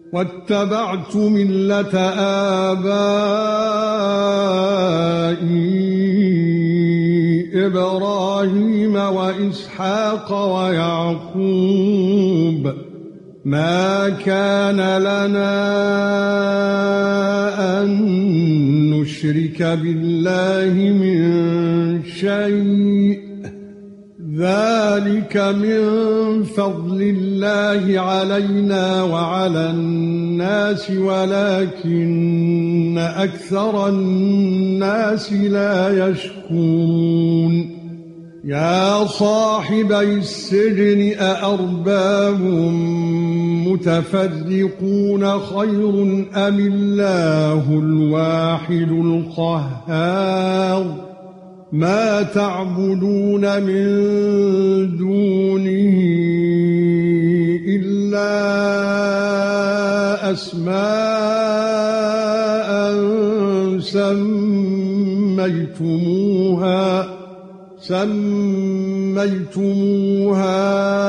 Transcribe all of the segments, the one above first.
واتبعت ملة آبائي إبراهيم وإسحاق ويعقوب ما كان لنا أن نشرك بالله من شيء ذلك من فضل الله علينا وعلى الناس ولكن أكثر الناس لا يشكرون يا صاحبي السجن أأرباب متفرقون خير أم الله الواحد القهار ما تعبدون من دونه إلا أسماء سميتموها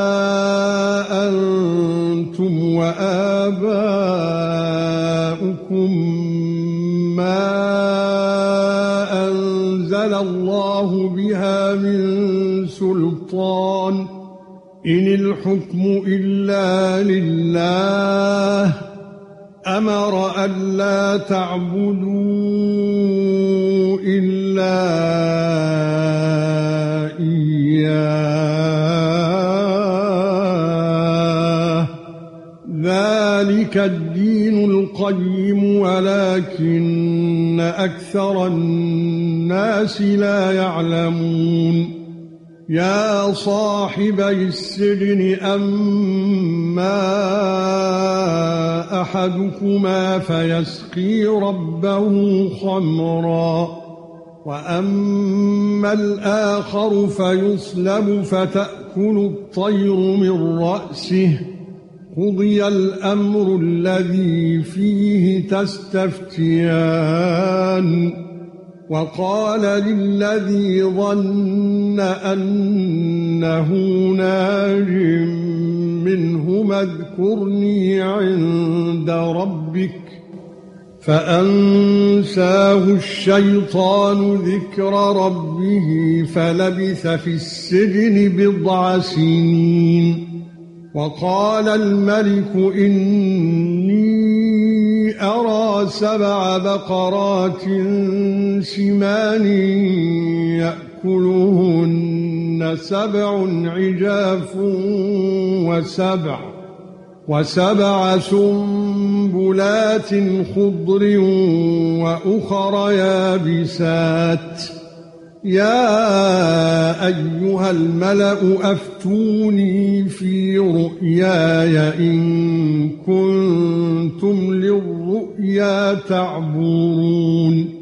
أنتم وآباؤكم ما أنزل الله بها من سلطان إن الحكم إلا لله أمر ألا تعبدوا إلا إياه ذلك الدين القيم ولكن أكثر الناس لا يعلمون يا صاحبي السجن أما أحدكما فيسقي ربه خمرا وأما الآخر فيصلب فتأكل الطير من رأسه قضي الأمر الذي فيه تستفتيان وقال للذي ظن أنه ناج منهما اذكرني عند ربك فأنساه الشيطان ذكر ربه فلبث في السجن بضع سنين وقال الملك إني أرى 7 بقرات سمان يأكلهن 7 عجاف وسبع سنبلات خضر وأخر يابسات يا أيها الملأ أفتوني في رؤياي إن كنتم للرؤيا تعبرون